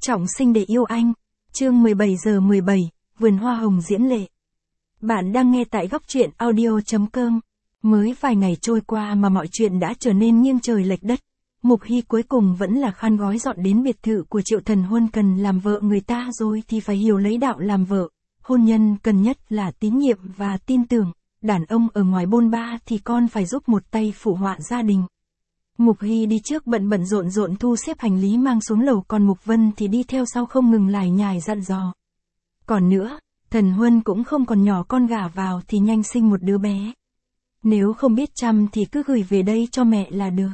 Trọng sinh để yêu anh. Chương 17 giờ 17, vườn hoa hồng diễm lệ. Bạn đang nghe tại góc truyện audio.com. Mới vài ngày trôi qua mà mọi chuyện đã trở nên nghiêng trời lệch đất. Mục Hy cuối cùng vẫn là khăn gói dọn đến biệt thự của Triệu Thần Huân cần làm vợ người ta rồi thì phải hiểu lấy đạo làm vợ. Hôn nhân cần nhất là tín nhiệm và tin tưởng. Đàn ông ở ngoài bôn ba thì con phải giúp một tay phụ họa gia đình. Mục Hy đi trước bận rộn thu xếp hành lý mang xuống lầu, còn Mục Vân thì đi theo sau không ngừng lải nhải dặn dò. Còn nữa, Thần Huân cũng không còn nhỏ, con gả vào thì nhanh sinh một đứa bé. Nếu không biết chăm thì cứ gửi về đây cho mẹ là được.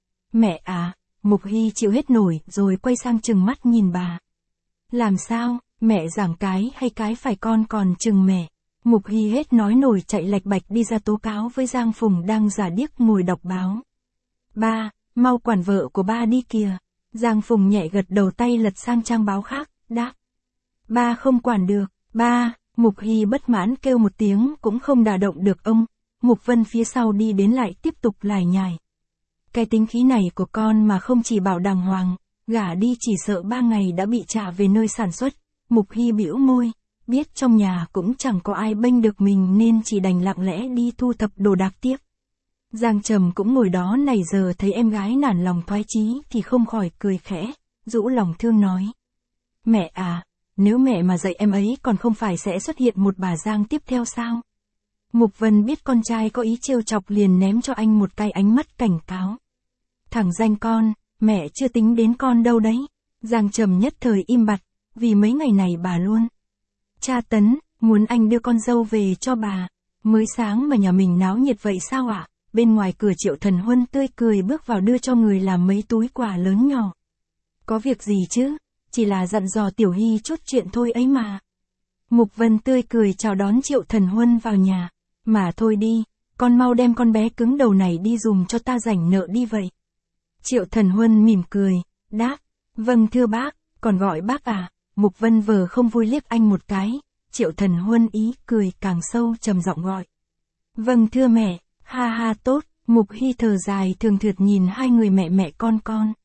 Mẹ à, Mục Hy chịu hết nổi rồi quay sang trừng mắt nhìn bà. Làm sao, mẹ giảng cái hay cái phải con còn chừng mẹ. Mục Hy hết nói nổi chạy lạch bạch đi ra tố cáo với Giang Phùng đang giả điếc ngồi đọc báo. Ba, mau quản vợ của ba đi kìa. Giang Phùng nhẹ gật đầu, tay lật sang trang báo khác, đáp. Ba không quản được, ba. Mục Hy bất mãn kêu một tiếng cũng không đả động được ông. Mục Vân phía sau đi đến lại tiếp tục lải nhải. Cái tính khí này của con mà không chỉ bảo đàng hoàng, gả đi chỉ sợ 3 ngày đã bị trả về nơi sản xuất. Mục Hy bĩu môi, biết trong nhà cũng chẳng có ai bênh được mình nên chỉ đành lặng lẽ đi thu thập đồ đạc tiếp. Giang Trầm cũng ngồi đó nãy giờ thấy em gái nản lòng thoái chí thì không khỏi cười khẽ, rũ lòng thương nói. Mẹ à, nếu mẹ mà dạy em ấy còn không phải sẽ xuất hiện một bà Giang tiếp theo sao? Mục Vân biết con trai có ý trêu chọc liền ném cho anh một cái ánh mắt cảnh cáo. Thằng danh con, mẹ chưa tính đến con đâu đấy. Giang Trầm nhất thời im bặt, vì mấy ngày này bà luôn tra tấn, muốn anh đưa con dâu về cho bà. Mới sáng mà nhà mình náo nhiệt vậy sao ạ? Bên ngoài cửa Triệu Thần Huân tươi cười bước vào đưa cho người làm mấy túi quà lớn nhỏ. Có việc gì chứ? Chỉ là dặn dò Tiểu Hy chút chuyện thôi ấy mà. Mục Vân tươi cười chào đón Triệu Thần Huân vào nhà. Mà thôi đi, con mau đem con bé cứng đầu này đi dùm cho ta rảnh nợ đi vậy. Triệu Thần Huân mỉm cười, đáp. Vâng thưa bác, còn gọi bác à? Mục Vân vờ không vui liếc anh một cái. Triệu Thần Huân ý cười càng sâu trầm giọng gọi. Vâng thưa mẹ. Ha ha tốt, Mục Hy thở dài thường thượt nhìn hai người mẹ con.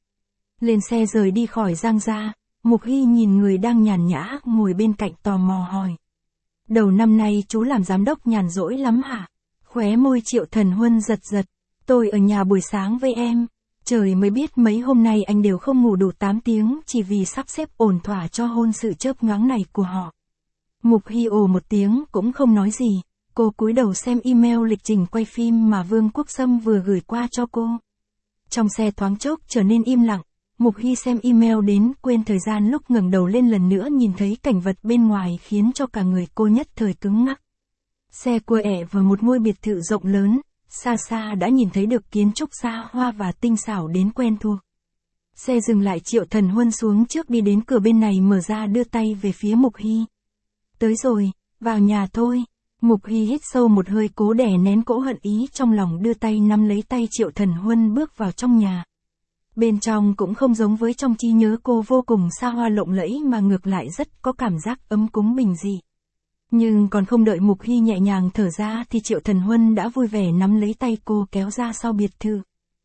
Lên xe rời đi khỏi Giang gia, Mục Hy nhìn người đang nhàn nhã ngồi bên cạnh tò mò hỏi. Đầu năm nay chú làm giám đốc nhàn rỗi lắm hả? Khóe môi Triệu Thần Huân giật. Tôi ở nhà buổi sáng với em. Trời mới biết mấy hôm nay anh đều không ngủ đủ 8 tiếng chỉ vì sắp xếp ổn thỏa cho hôn sự chớp nhoáng này của họ. Mục Hy ồ một tiếng cũng không nói gì. Cô cúi đầu xem email lịch trình quay phim mà Vương Quốc Sâm vừa gửi qua cho cô. Trong xe thoáng chốc trở nên im lặng, Mục Hy xem email đến quên thời gian, lúc ngẩng đầu lên lần nữa nhìn thấy cảnh vật bên ngoài khiến cho cả người cô nhất thời cứng ngắc. Xe cua ẹ vào một ngôi biệt thự rộng lớn, xa xa đã nhìn thấy được kiến trúc xa hoa và tinh xảo đến quen thuộc. Xe dừng lại, Triệu Thần Huân xuống trước đi đến cửa bên này mở ra đưa tay về phía Mục Hy. Tới rồi, vào nhà thôi. Mục Hy hít sâu một hơi cố đè nén cỗ hận ý trong lòng, đưa tay nắm lấy tay Triệu Thần Huân bước vào trong nhà. Bên trong cũng không giống với trong trí nhớ cô vô cùng xa hoa lộng lẫy mà ngược lại rất có cảm giác ấm cúng bình dị. Nhưng còn không đợi Mục Hy nhẹ nhàng thở ra thì Triệu Thần Huân đã vui vẻ nắm lấy tay cô kéo ra sau biệt thự.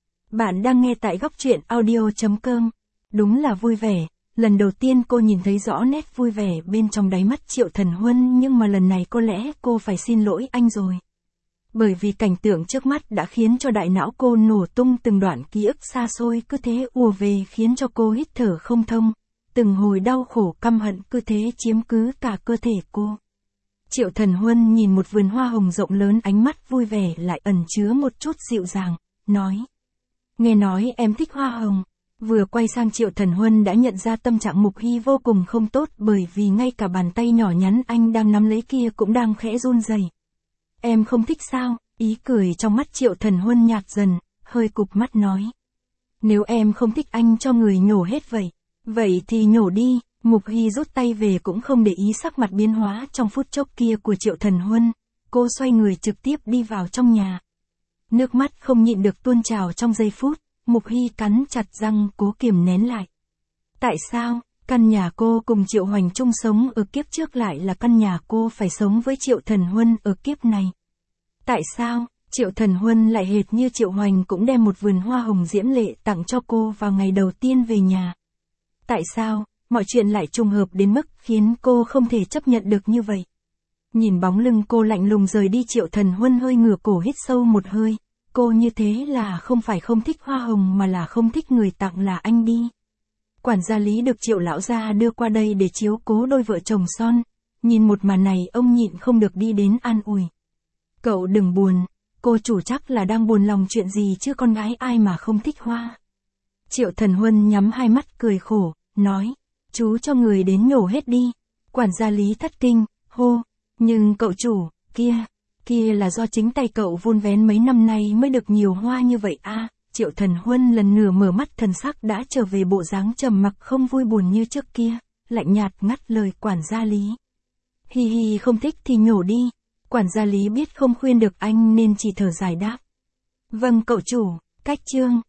Bạn đang nghe tại góc truyện audio.com. Đúng là vui vẻ. Lần đầu tiên cô nhìn thấy rõ nét vui vẻ bên trong đáy mắt Triệu Thần Huân, nhưng mà lần này có lẽ cô phải xin lỗi anh rồi. Bởi vì cảnh tượng trước mắt đã khiến cho đại não cô nổ tung, từng đoạn ký ức xa xôi cứ thế ùa về khiến cho cô hít thở không thông. Từng hồi đau khổ căm hận cứ thế chiếm cứ cả cơ thể cô. Triệu Thần Huân nhìn một vườn hoa hồng rộng lớn, ánh mắt vui vẻ lại ẩn chứa một chút dịu dàng, nói. Nghe nói em thích hoa hồng. Vừa quay sang Triệu Thần Huân đã nhận ra tâm trạng Mục Hy vô cùng không tốt, bởi vì ngay cả bàn tay nhỏ nhắn anh đang nắm lấy kia cũng đang khẽ run rẩy. Em không thích sao? Ý cười trong mắt Triệu Thần Huân nhạt dần, hơi cụp mắt nói. Nếu em không thích anh cho người nhổ hết vậy. Vậy thì nhổ đi. Mục Hy rút tay về cũng không để ý sắc mặt biến hóa trong phút chốc kia của Triệu Thần Huân. Cô xoay người trực tiếp đi vào trong nhà. Nước mắt không nhịn được tuôn trào trong giây phút. Mục Hy cắn chặt răng cố kiềm nén lại. Tại sao, căn nhà cô cùng Triệu Hoành chung sống ở kiếp trước lại là căn nhà cô phải sống với Triệu Thần Huân ở kiếp này? Tại sao, Triệu Thần Huân lại hệt như Triệu Hoành cũng đem một vườn hoa hồng diễm lệ tặng cho cô vào ngày đầu tiên về nhà? Tại sao, mọi chuyện lại trùng hợp đến mức khiến cô không thể chấp nhận được như vậy. Nhìn bóng lưng cô lạnh lùng rời đi, Triệu Thần Huân hơi ngửa cổ hít sâu một hơi. Cô như thế là không phải không thích hoa hồng mà là không thích người tặng là anh đi. Quản gia Lý được Triệu lão gia đưa qua đây để chiếu cố đôi vợ chồng son. Nhìn một màn này ông nhịn không được đi đến an ủi. Cậu đừng buồn, cô chủ chắc là đang buồn lòng chuyện gì chứ con gái ai mà không thích hoa. Triệu Thần Huân nhắm hai mắt cười khổ, nói, chú cho người đến nhổ hết đi. Quản gia Lý thất kinh, hô, nhưng cậu chủ, kia là do chính tay cậu vun vén mấy năm nay mới được nhiều hoa như vậy à. Triệu Thần Huân lần nữa mở mắt, thần sắc đã trở về bộ dáng trầm mặc không vui buồn như trước kia, lạnh nhạt ngắt lời quản gia Lý. Hi hi, không thích thì nhổ đi. Quản gia Lý biết không khuyên được anh nên chỉ thở dài đáp. Vâng cậu chủ, cách chương.